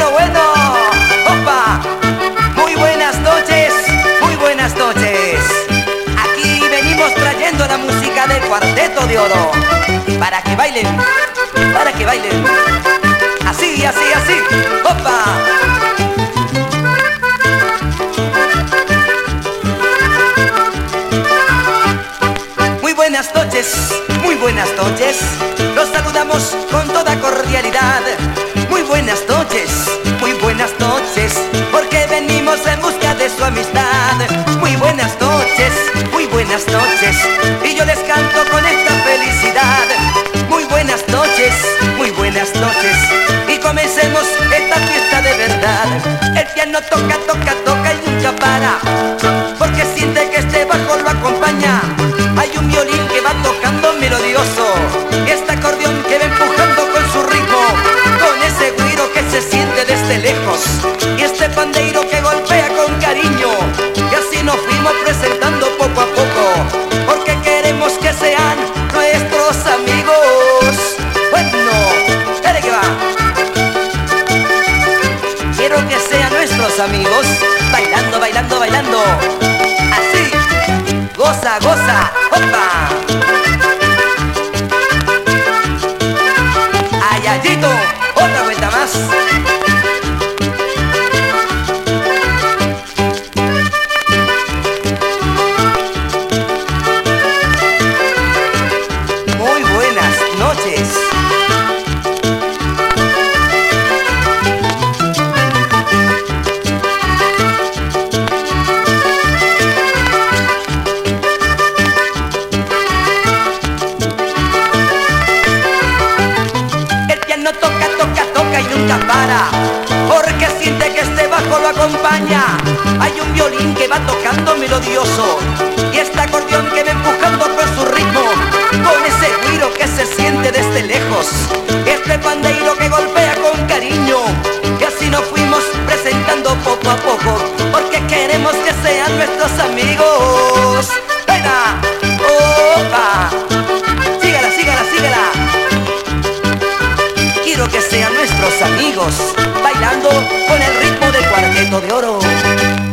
lo bueno. ¡Opa! Muy buenas noches, muy buenas noches. Aquí venimos trayendo la música del Cuarteto de Oro. Para que bailen, para que bailen. Así, así, así. ¡Opa! Buenas noches, muy buenas noches. Los saludamos con toda cordialidad. Muy buenas noches, porque venimos en busca de su amistad. Muy buenas noches, y yo les canto con esta felicidad. Muy buenas noches, y comencemos esta fiesta de verdad. El piano toca, toca, toca y nunca para, porque siente que este bajo lo acompaña. Hay un violín que va tocando melodioso, y este acordeón que va empujando con su ritmo, con ese güiro que se siente desde lejos, y este pandeiro que golpea con cariño. Y así nos fuimos presentando poco a poco, porque queremos que sean nuestros amigos. Bueno, dale que va. Quiero que sean nuestros amigos, bailando, bailando, bailando. Así, goza, goza, opa. Ayayito, otra vuelta más. Muy buenas noches. Toca, toca, toca y nunca para, porque siente que este bajo lo acompaña. Hay un violín que va tocando melodioso, y este acordeón que va empujando con su ritmo, con ese güiro que se siente desde lejos, este pandeiro que golpea con cariño. Y así nos fuimos presentando poco a poco, porque queremos que sean nuestros amigos. ¡Venga! ¡Opa! Sígala, sígala, sígala. Quiero que sean nuestros amigos, bailando con el ritmo del Cuarteto de Oro.